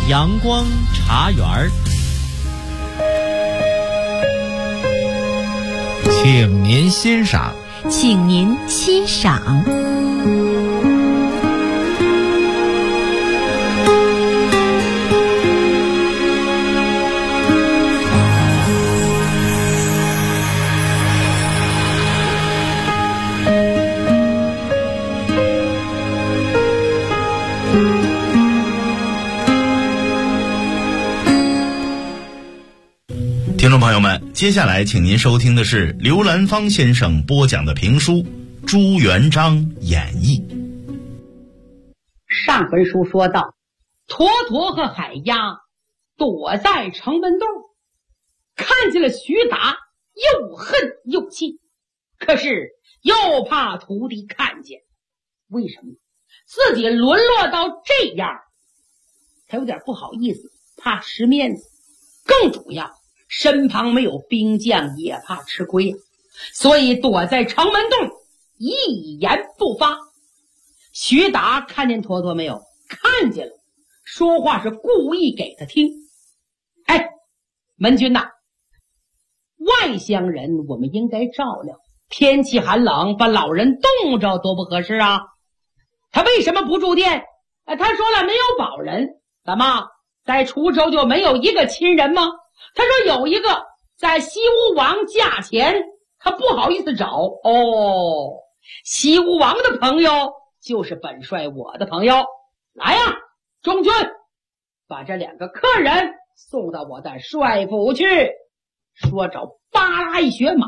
阳光茶园儿， 请您欣赏。 请您欣赏。 听众朋友们，接下来请您收听的是刘兰芳先生播讲的评书《朱元璋演义》。 上回书说到，坨坨和海鸭躲在城门洞，看见了徐达，又恨又气，可是又怕徒弟看见。为什么？自己沦落到这样，他有点不好意思，怕失面子，更主要身旁没有兵将，也怕吃亏，所以躲在城门洞一言不发。徐达看见坨坨没有？看见了，说话是故意给他听。哎，门军呐，外乡人我们应该照料，天气寒冷，把老人冻着多不合适啊。他为什么不住店？他说了没有保人，怎么在滁州就没有一个亲人吗？他说有一个在西吴王驾前，他不好意思找。哦，西吴王的朋友就是本帅我的朋友。来呀，中军，把这两个客人送到我的帅府去。说着扒拉一血马，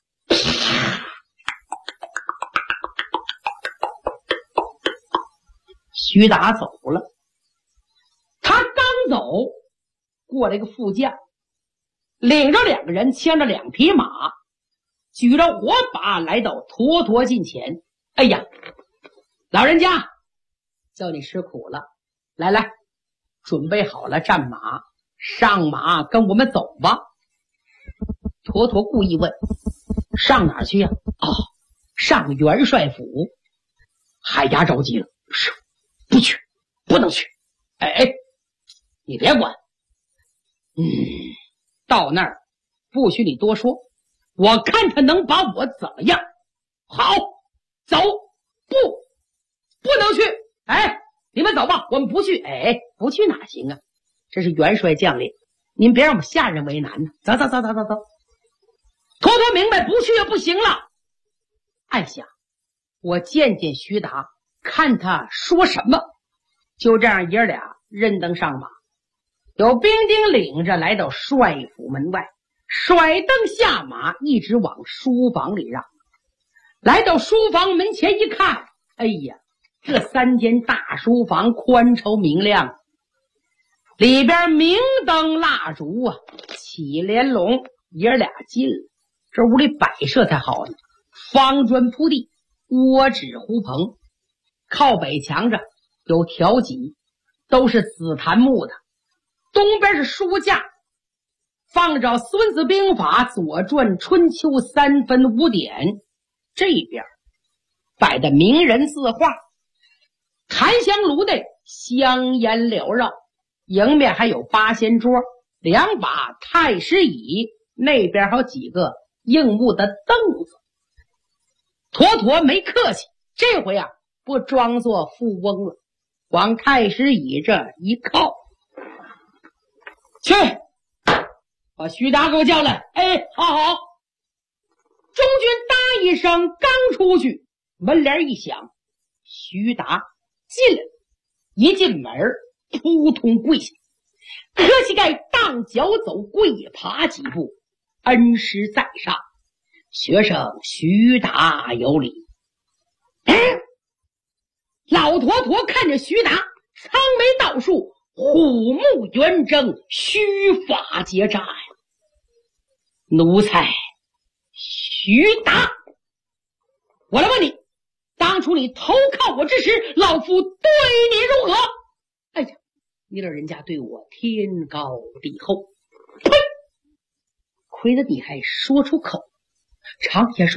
徐达走了。他刚走，过来一个副将，领着两个人，牵着两匹马，举着火把来到坨坨近前。哎呀，老人家叫你吃苦了，来来，准备好了战马，上马跟我们走吧。坨坨故意问，上哪儿去呀？哦，上元帅府。海牙着急了，是不去，不能去。哎，你别管。到那儿不许你多说，我看他能把我怎么样。好，走。不能去。哎，你们走吧，我们不去。哎，不去哪行啊？这是元帅将令，您别让我们下人为难呢。走。坨坨明白不去也不行了，暗想我见徐达，看他说什么。就这样爷俩认登上马，有兵丁领着来到帅府门外，甩蹬下马，一直往书房里让。来到书房门前一看，哎呀，这三间大书房宽敞明亮，里边明灯蜡烛啊，起连笼。爷俩进了，这屋里摆设才好呢，方砖铺地，窝纸糊棚，靠北墙上有条脊，都是紫檀木的。东边是书架，放着《孙子兵法》《左传》《春秋》3分5典。这边摆的名人字画，檀香炉内香烟缭绕，迎面还有八仙桌，2把太师椅，那边还有几个硬木的凳子。坨坨没客气，这回不装作富翁了，往太师椅这一靠，去把徐达给我叫来。哎，好。中军答一声，刚出去，门帘一响，徐达进来了。一进门扑通跪下，磕膝盖当脚走，跪爬几步，恩师在上，学生徐达有礼。老坨坨看着徐达，苍眉倒竖，虎目圆睁，须发结扎呀。奴才徐达，我来问你，当初你投靠我之时，老夫对你如何？哎呀，你老人家对我天高地厚，呸！亏得你还说出口。常言说得好，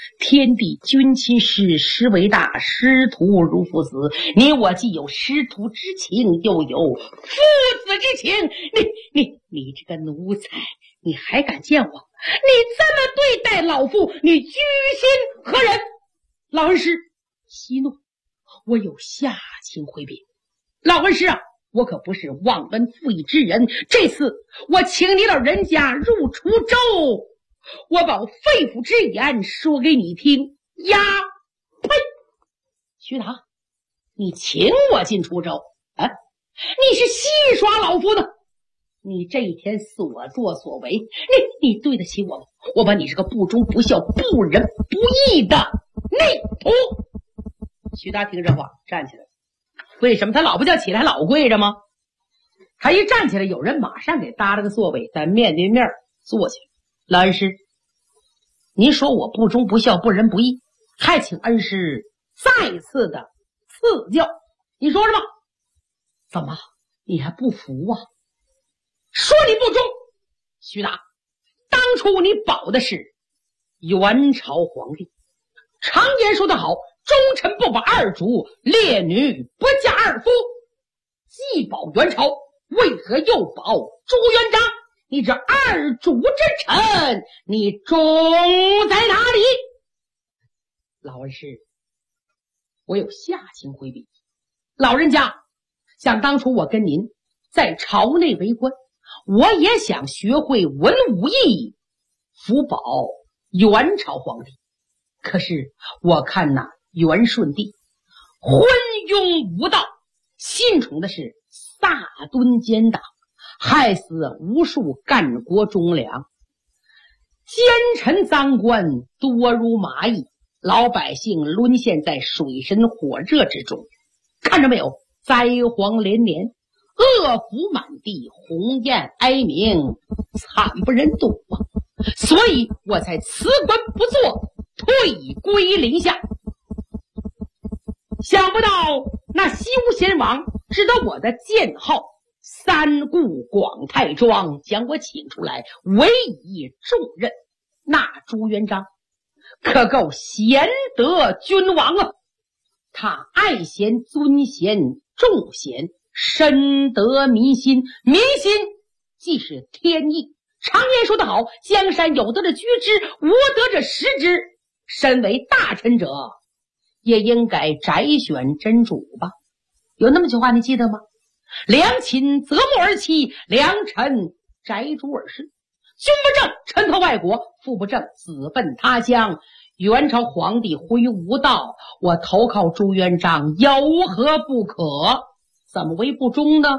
天地君亲师，师为大，师徒如父子。你我既有师徒之情，又有父子之情。你这个奴才，你还敢见我？你这么对待老夫，你居心何人？老恩师息怒，我有下情回禀。老恩师啊，我可不是忘恩负义之人。这次我请你老人家入滁州，我把肺腑之言说给你听呀！呸！徐达，你请我进滁州啊？你是戏耍老夫的！你这一天所作所为，你对得起我吗？我把你是个不忠不孝、不仁不义的逆徒！徐达听这话站起来，为什么他老不叫起来老跪着吗？他一站起来，有人马上给搭了个座位，咱面对面坐下。老恩师，您说我不忠不孝、不仁不义，还请恩师再次的赐教。你说什么？怎么你还不服啊？说你不忠，徐达，当初你保的是元朝皇帝，常言说得好，忠臣不保二主，烈女不嫁二夫。既保元朝，为何又保朱元璋？你这二主之臣，你忠在哪里？老恩师，我有下情回禀。老人家，想当初我跟您在朝内为官，我也想学会文武艺，辅保元朝皇帝。可是我看那元顺帝昏庸无道，信从的是萨敦奸党，害死无数干国忠良，奸臣赃官多如蚂蚁，老百姓沦陷在水深火热之中。看着没有，灾荒连连，恶福满地，鸿雁哀鸣，惨不忍睹啊！所以我才辞官不做，退归林下。想不到那修仙王知道我的剑号三顾广泰庄，将我请出来委以重任。那朱元璋可够贤德君王啊！他爱贤尊贤重贤，深得民心，民心既是天意。常言说得好，江山有德者居之，无德者食之。身为大臣者，也应该摘选真主吧。有那么句话你记得吗？良禽择木而栖，良臣摘竹而食。君不正，臣投外国；父不正，子奔他乡。元朝皇帝昏庸无道，我投靠朱元璋有何不可？怎么为不忠呢？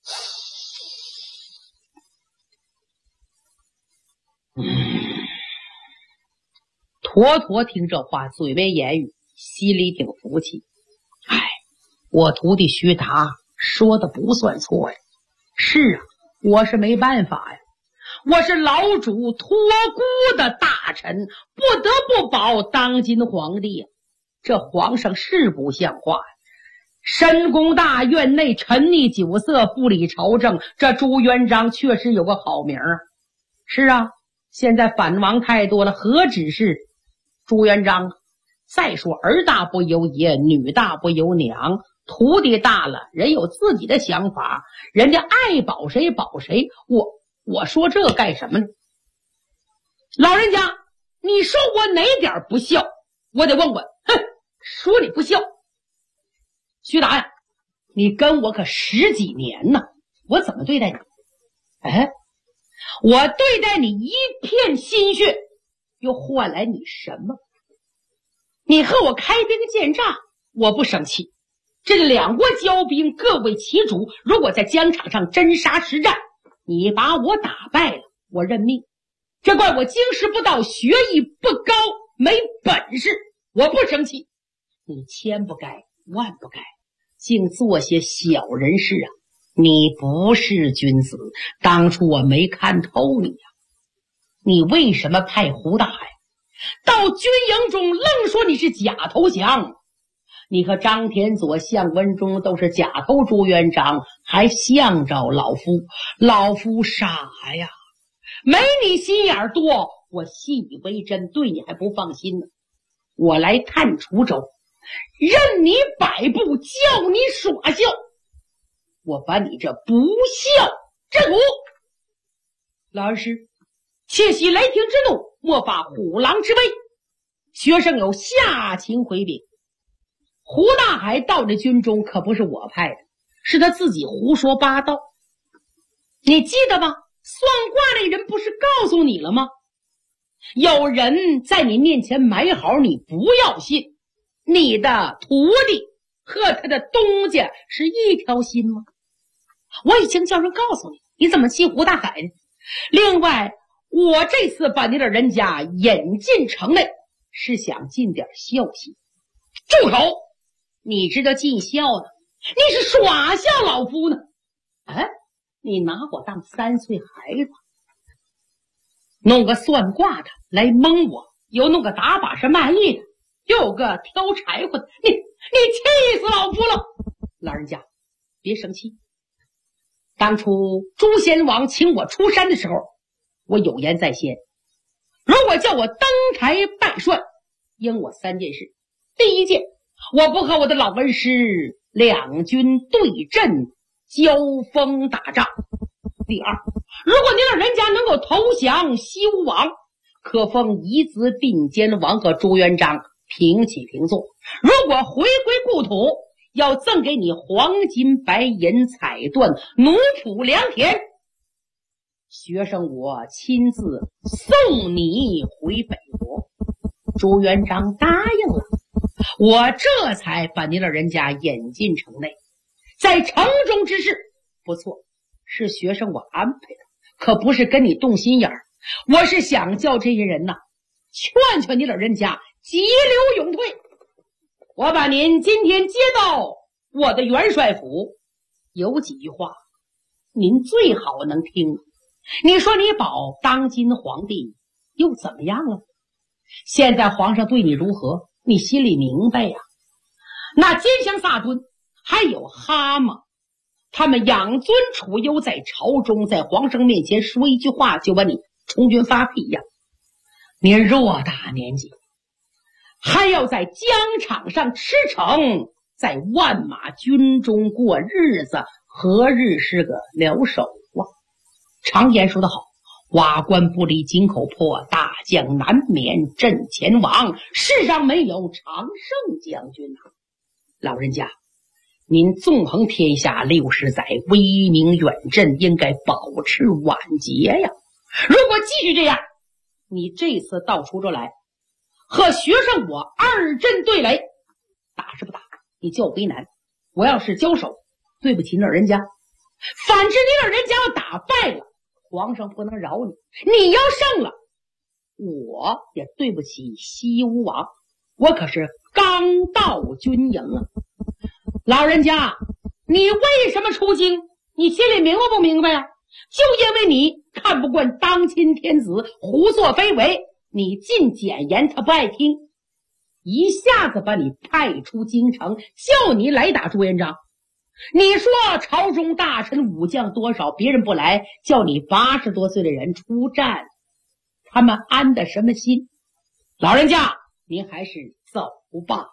坨坨听这话，嘴没言语，心里挺服气。我徒弟徐达说的不算错呀。是啊，我是没办法呀，我是老主托孤的大臣，不得不保当今皇帝呀。这皇上是不像话呀，深宫大院内沉溺酒色，不理朝政，这朱元璋确实有个好名啊。是啊，现在反王太多了，何止是朱元璋？再说儿大不由爷，女大不由娘，徒弟大了，人有自己的想法，人家爱保谁保谁。我说这干什么呢？老人家，你说我哪点不孝？我得问问。说你不孝。徐达呀，你跟我可10几年呢，我怎么对待你？我对待你一片心血，又换来你什么？你和我开兵见诈，我不生气。这两国交兵，各为其主，如果在疆场上真杀实战，你把我打败了，我认命。这怪我经世不到，学艺不高，没本事，我不生气。你千不该万不该，竟做些小人事啊！你不是君子，当初我没看透你呀。你为什么派胡大呀？到军营中愣说你是假投降。你和张天佐、项文忠都是假投朱元璋，还向着老夫。老夫傻呀，没你心眼多，我信以为真，对你还不放心呢。 我来探滁州，任你摆布，叫你耍笑，我把你这不孝震武。老恩师，切息雷霆之怒，莫发虎狼之威。学生有下情回禀，胡大海到这军中可不是我派的，是他自己胡说八道。你记得吗？算卦那人不是告诉你了吗？有人在你面前买好，你不要信。你的徒弟和他的东家是一条心吗？我已经叫人告诉你，你怎么气胡大海呢？另外，我这次把你的人家引进城内，是想尽点孝心。住口！你知道尽孝呢？你是耍笑老夫呢？你拿我当3岁孩子，弄个算卦的来蒙我，又弄个打把式卖艺的，又有个挑柴火的，你气死老夫了！老人家别生气，当初朱仙王请我出山的时候，我有言在先，如果叫我登台拜帅，应我3件事。第一件，我不和我的老恩师两军对阵交锋打仗。第二，如果您老人家能够投降西吴王，可封夷子并肩王和朱元璋平起平坐。如果回归故土，要赠给你黄金白银彩缎奴仆良田。学生我亲自送你回北国。朱元璋答应了，我这才把您老人家引进城内。在城中之事，不错，是学生我安排的，可不是跟你动心眼儿。我是想叫这些人呐，劝劝你老人家急流勇退。我把您今天接到我的元帅府，有几句话您最好能听。你说你保当今皇帝又怎么样了？现在皇上对你如何，你心里明白呀。那奸相萨敦还有哈马，他们养尊处优，在朝中在皇上面前说一句话就把你充军发屁呀。您偌大年纪，还要在疆场上驰骋，在万马军中过日子，何日是个了手啊？常言说得好，瓦官不离井口破，大将难免阵前亡，世上没有常胜将军啊。老人家，您纵横天下60载，威名远震，应该保持晚节呀。如果继续这样，你这次到滁州来，和学生我2阵对垒，打是不打，你叫我为难。我要是交手，对不起你老人家；反之，你老人家要打败了，皇上不能饶你；你要胜了，我也对不起西吴王。我可是刚到军营啊。老人家，你为什么出京？你心里明白不明白呀？就因为你看不惯当今天子胡作非为，你进谏言他不爱听，一下子把你派出京城，叫你来打朱元璋。你说朝中大臣武将多少，别人不来，叫你80多岁的人出战，他们安的什么心？老人家，您还是走吧。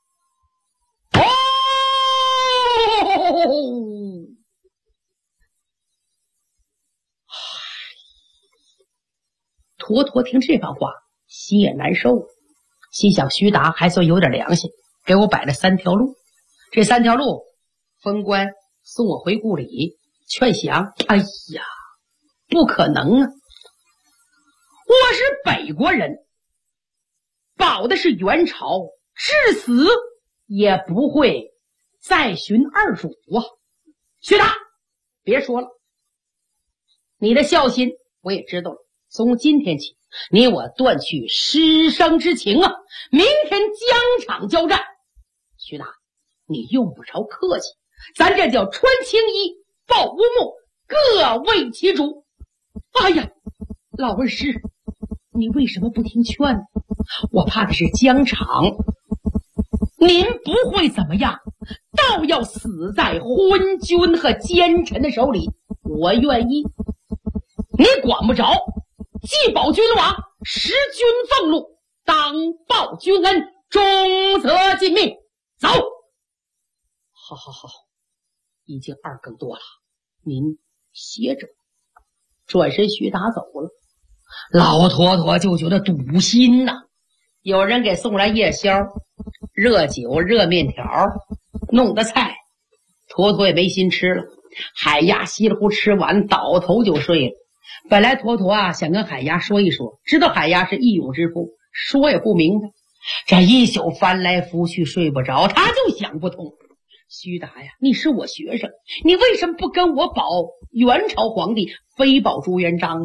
坨坨听这番话，心也难受，心想徐达还算有点良心，给我摆了3条路。这3条路，封官送我回故里，劝降，哎呀，不可能啊！我是北国人，保的是元朝，至死也不会再寻二主啊！徐达，别说了，你的孝心我也知道了。从今天起，你我断去师生之情啊！明天疆场交战，徐达，你用不着客气，咱这叫穿青衣抱乌木，各为其主。哎呀，老恩师，你为什么不听劝呢？我怕的是疆场，您不会怎么样，倒要死在昏君和奸臣的手里，我愿意。你管不着，既保君王，食君俸禄， 当报君恩，终则尽命。走。好，已经2更多了，您歇着。转身徐达走了，老坨坨就觉得堵心呐。有人给送来夜宵、热酒、热面条、弄的菜，坨坨也没心吃了。海鸭稀里糊吃完，倒头就睡了。本来坨坨想跟海鸭说一说，知道海鸭是义勇之妇，说也不明白。这一宿翻来覆去睡不着，他就想不通。徐达呀，你是我学生，你为什么不跟我保元朝皇帝，非保朱元璋？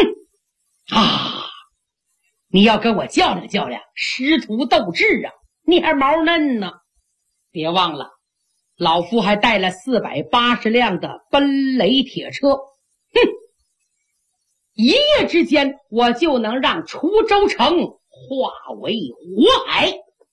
你要跟我较量较量，师徒斗智啊，你还毛嫩呢。别忘了，老夫还带了480辆的奔雷铁车。一夜之间，我就能让滁州城化为火海。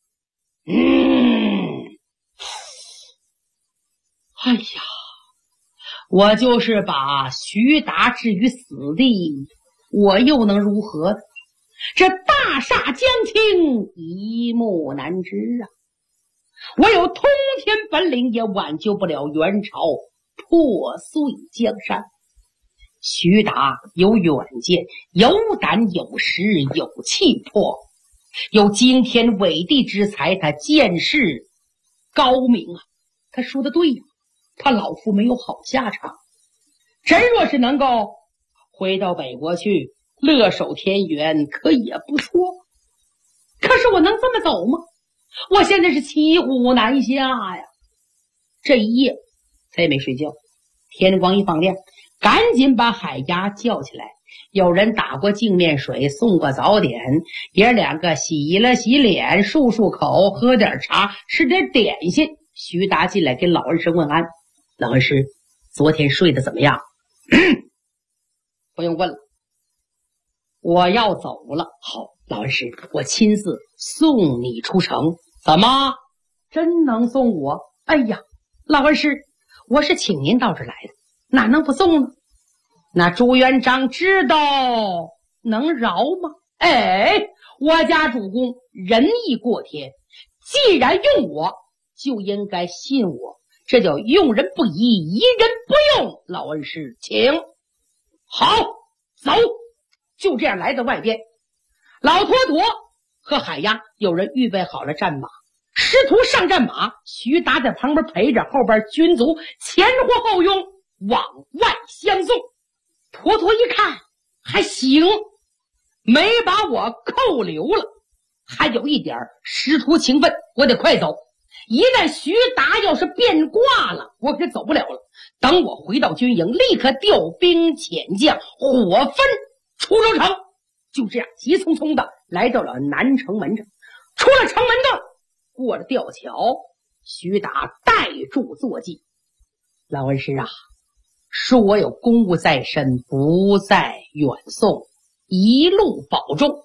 哎呀，我就是把徐达置于死地，我又能如何呢？这大厦将倾，一目难知啊！我有通天本领，也挽救不了元朝破碎江山。徐达有远见，有胆有识有气魄，有惊天伟地之才，他见识高明啊！他说的对呀，他老夫没有好下场。真若是能够回到北国去，乐守天元，可也不错。可是我能这么走吗？我现在是骑虎难下呀！这一夜他也没睡觉，天光一放亮，赶紧把海鸭叫起来。有人打过净面水，送过早点，爷2个洗了洗脸，漱漱口，喝点茶，吃点点心。徐达进来给老恩师问安。老恩师，昨天睡得怎么样？不用问了，我要走了。好，老恩师，我亲自送你出城。怎么，真能送我？哎呀，老恩师，我是请您到这儿来的，哪能不送呢？那朱元璋知道能饶吗？我家主公仁义过天，既然用我，就应该信我，这叫用人不疑，疑人不用。老恩师，请。好，走。就这样来到外边，老坨坨和海鸭有人预备好了战马，师徒上战马，徐达在旁边陪着，后边军卒前呼后拥往外相送。坨坨一看还行，没把我扣留了，还有一点师徒情分，我得快走。一旦徐达要是变卦了，我可走不了了。等我回到军营，立刻调兵遣将，火分滁州城。就这样急匆匆的来到了南城门上，出了城门洞，过了吊桥，徐达带住坐骑。老恩师啊，恕我有公务在身，不再远送，一路保重。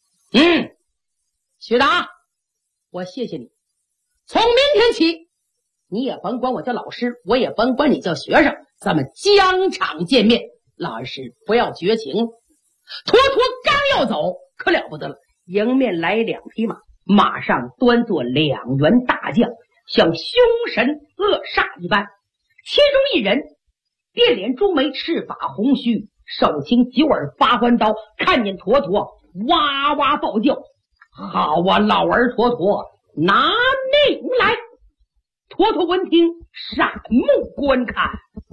徐达，我谢谢你。从明天起，你也甭管我叫老师，我也甭管你叫学生，咱们疆场见面。老恩师不要绝情。坨坨刚要走，可了不得了，迎面来2匹马，马上端坐2员大将，像凶神恶煞一般。其中一人变脸朱眉，赤发红须，手擎9耳8环刀，看见坨坨哇哇暴叫。好啊，老儿坨坨，拿命来！坨坨闻听，闪目观看。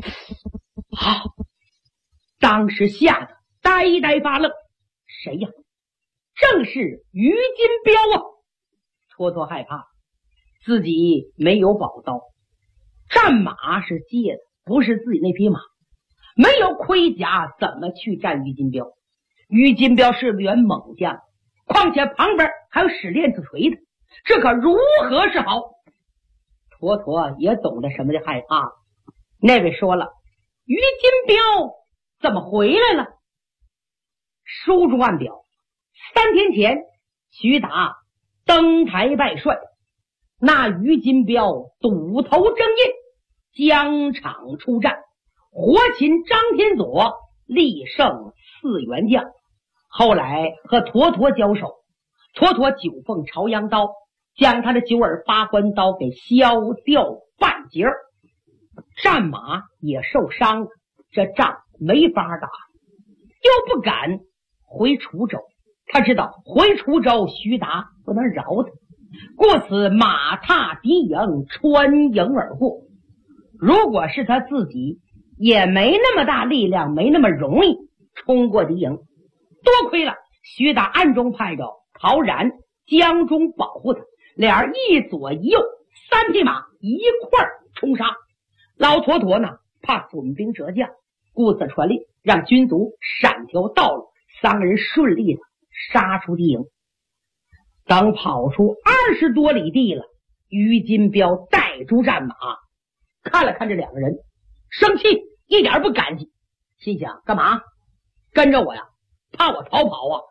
当时吓得呆呆发愣。谁呀？正是于金彪啊！坨坨害怕，自己没有宝刀，战马是借的，不是自己那匹马，没有盔甲，怎么去战于金彪？于金彪是员猛将，况且旁边还有使链子锤的，这可如何是好？坨坨也懂得什么叫害怕。那位说了，于金彪怎么回来了？书中暗表，3天前徐达登台拜帅，那于金彪堵头争印，疆场出战，活擒张天佐，力胜4员将。后来和坨坨交手， 妥妥九凤朝阳刀，将他的九耳八关刀给削掉半截，战马也受伤了，这仗没法打，又不敢回滁州。他知道回滁州徐达不能饶他，故此马踏敌营，穿营而过。如果是他自己，也没那么大力量，没那么容易冲过敌营。多亏了徐达暗中派着陶然、江中保护他，俩人一左一右3匹马一块冲杀。老妥妥呢，怕损兵折将，故此传令让军卒闪条道路，3个人顺利的杀出敌营。等跑出20多里地了，于金彪带住战马，看了看这2个人，生气，一点不感激，心想干嘛跟着我呀？怕我逃跑啊？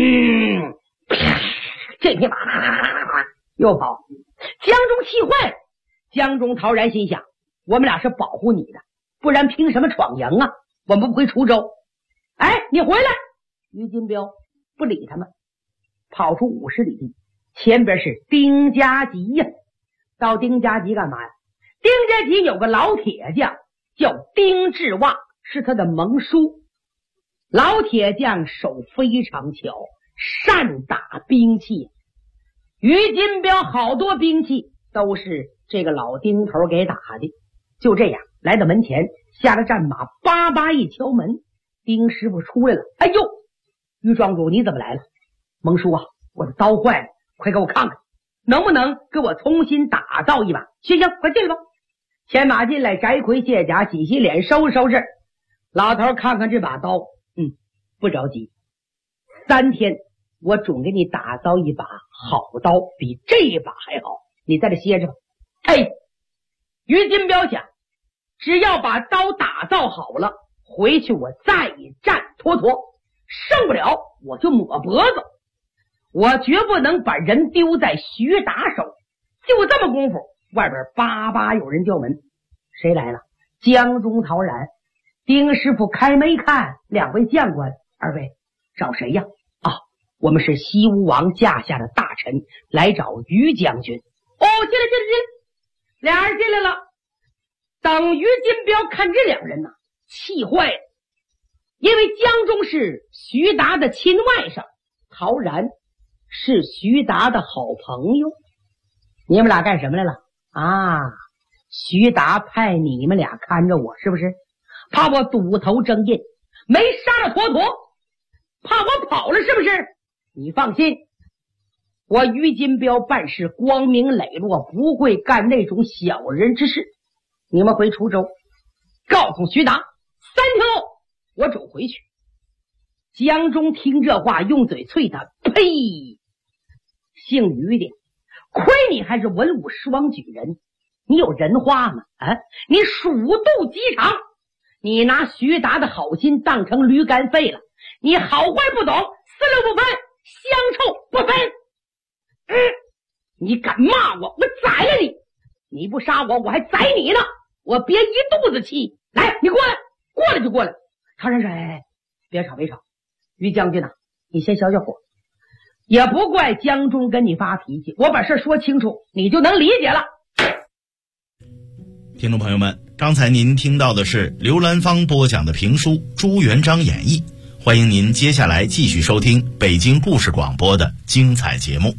这匹马又跑。江中气坏了，江中陶然心想，我们俩是保护你的，不然凭什么闯营啊？我们不回滁州。哎，你回来！于金彪不理他们，跑出50里地，前边是丁家集呀。到丁家集干嘛呀？丁家集有个老铁匠叫丁志旺，是他的盟叔。老铁匠手非常巧，善打兵器。于金彪好多兵器都是这个老丁头给打的。就这样来到门前，下了战马，叭叭一敲门，丁师傅出来了。哎呦，于庄主你怎么来了？蒙叔啊，我的刀坏了，快给我看看，能不能给我重新打造一把？行，快进来吧。牵马进来，翟魁卸甲，洗洗脸，收拾收拾。老头看看这把刀，不着急，3天我准给你打造一把好刀，比这一把还好，你在这歇着吧。嘿，于金彪想，只要把刀打造好了，回去我再战妥妥，胜不了我就抹脖子，我绝不能把人丢在徐达手。就这么功夫，外边叭叭有人叫门，谁来了？江中陶然。丁师傅开门看，2位将官，二位找谁呀？啊，我们是西吴王驾下的大臣，来找于将军。哦，进来，俩人进来了。等于金彪看这2人呢，气坏了，因为江中是徐达的亲外甥，陶然是徐达的好朋友。你们俩干什么来了啊？徐达派你们俩看着我，是不是？怕我堵头争印，没杀了妥妥，怕我跑了，是不是？你放心，我于金彪办事光明磊落，不会干那种小人之事。你们回滁州，告诉徐达，3天后我准回去。江中听这话，用嘴啐他，呸！姓于的，亏你还是文武双举人，你有人话吗？啊，你鼠肚鸡肠，你拿徐达的好心当成驴肝肺了，你好坏不懂，四六不分，香臭不分。你敢骂我，我宰了你！你不杀我，我还宰你呢！我憋一肚子气。来，你过来，过来就过来。陶然说：“哎，别吵，别吵。于将军呐，你先消消火。也不怪江中跟你发脾气，我把事说清楚，你就能理解了。” 听众朋友们，刚才您听到的是刘兰芳播讲的评书《朱元璋演义》，欢迎您接下来继续收听北京故事广播的精彩节目。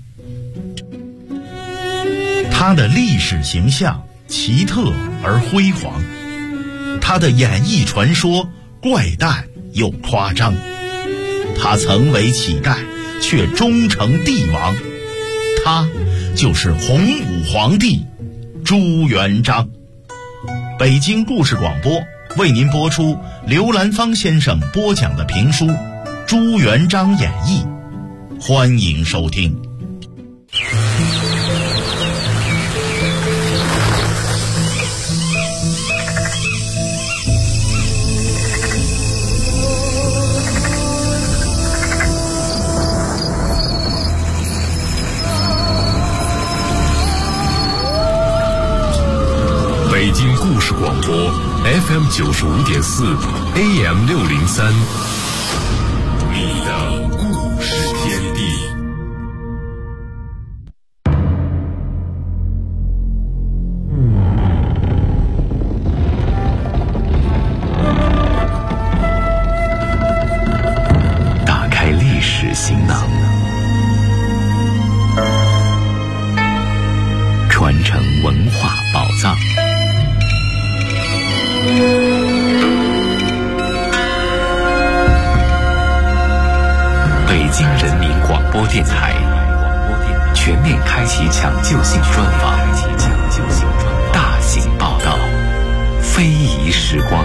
他的历史形象奇特而辉煌，他的演艺传说怪诞又夸张，他曾为乞丐却终成帝王，他就是洪武皇帝朱元璋。北京故事广播为您播出刘兰芳先生播讲的评书《朱元璋演义》，欢迎收听。 北京故事广播 FM 95.4 AM 603，你的故事天地。 传承文化宝藏。北京人民广播电台全面开启抢救性专访，大型报道，非遗时光。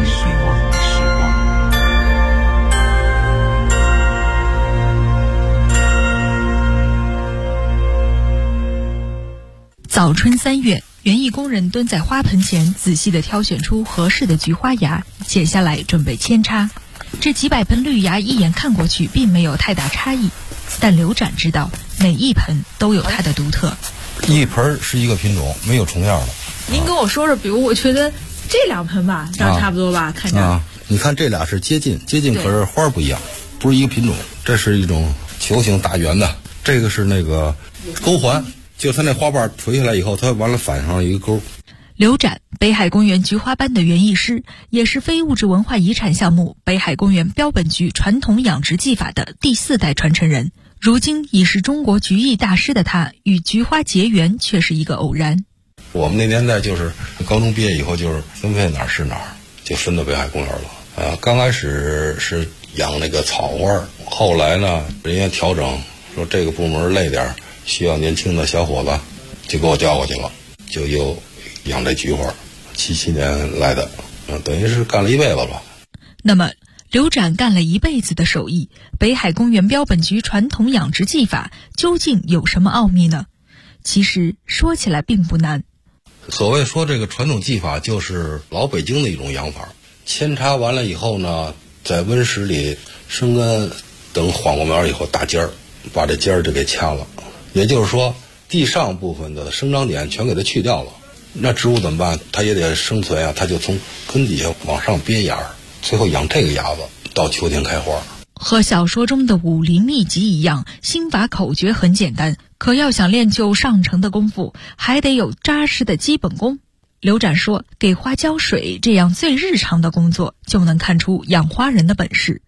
早春3月，园艺工人蹲在花盆前，仔细地挑选出合适的菊花芽，剪下来准备扦插。这几百盆绿芽一眼看过去并没有太大差异，但刘展知道每一盆都有它的独特。 一盆是一个品种，没有重样的。 您跟我说说，比如我觉得这2盆吧，长差不多吧，看着。 你看这俩是接近，可是花不一样，不是一个品种。这是一种球形大圆的，这个是那个钩环，就它那花瓣垂下来以后，它完了反上一个钩。 刘展，北海公园菊花班的园艺师，也是非物质文化遗产项目北海公园标本菊传统养殖技法的第4代传承人。如今已是中国菊艺大师的他，与菊花结缘却是一个偶然。 我们那年代就是高中毕业以后，就是分配哪儿是哪儿，就分到北海公园了。刚开始是养那个草花，后来呢，人家调整说这个部门累点，需要年轻的小伙子，就给我调过去了，就又养这菊花，77年来的，等于是干了一辈子吧。 那么刘展干了一辈子的手艺，北海公园标本菊传统养殖技法究竟有什么奥秘呢？其实说起来并不难。 所谓说这个传统技法，就是老北京的一种养法。扦插完了以后呢，在温室里生根，等缓过苗以后打尖儿，把这尖儿就给掐了。也就是说，地上部分的生长点全给它去掉了。那植物怎么办？它也得生存啊，它就从根底下往上编芽，最后养这个芽子，到秋天开花。 和小说中的武林秘籍一样，心法口诀很简单，可要想练就上乘的功夫，还得有扎实的基本功。刘展说，给花浇水这样最日常的工作，就能看出养花人的本事。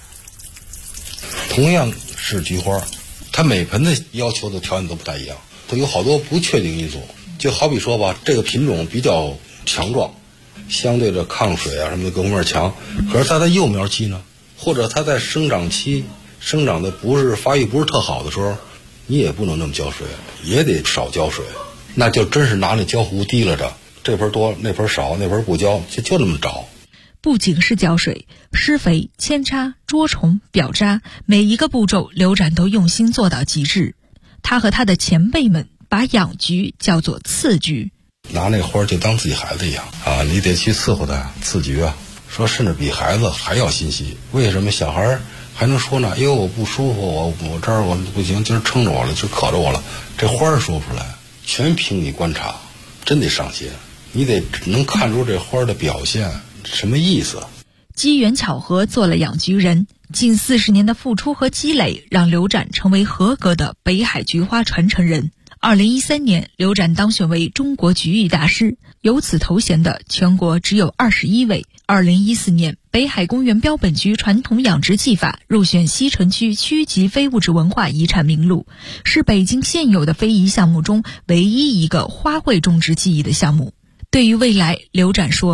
同样是菊花，它每盆的要求的条件都不太一样，它有好多不确定因素。就好比说吧，这个品种比较强壮，相对的抗水啊什么的各方面强，可是它在幼苗期呢，或者它在生长期生长的发育不是特好的时候，你也不能这么浇水，也得少浇水，那就真是拿那浇壶提了着，这盆多那盆少，那盆不浇，就那么着。 不仅是浇水，施肥、扦插、捉虫、表渣，每一个步骤刘展都用心做到极致。他和他的前辈们把养菊叫做次菊， 拿那花就当自己孩子一样啊，你得去伺候它，次菊啊，说甚至比孩子还要心细。为什么小孩还能说呢？哎呦，我不舒服，我这儿我不行，今儿撑着我了，今儿渴着我了。这花说不出来，全凭你观察，真得上心，你得能看出这花的表现什么意思。 机缘巧合做了养菊人，近40年的付出和积累，让刘展成为合格的北海菊花传承人。2013年，刘展当选为中国菊艺大师，有此头衔的全国只有21位。2014年，北海公园标本菊传统养殖技法入选西城区区级非物质文化遗产名录，是北京现有的非遗项目中唯一一个花卉种植技艺的项目。对于未来，刘展说，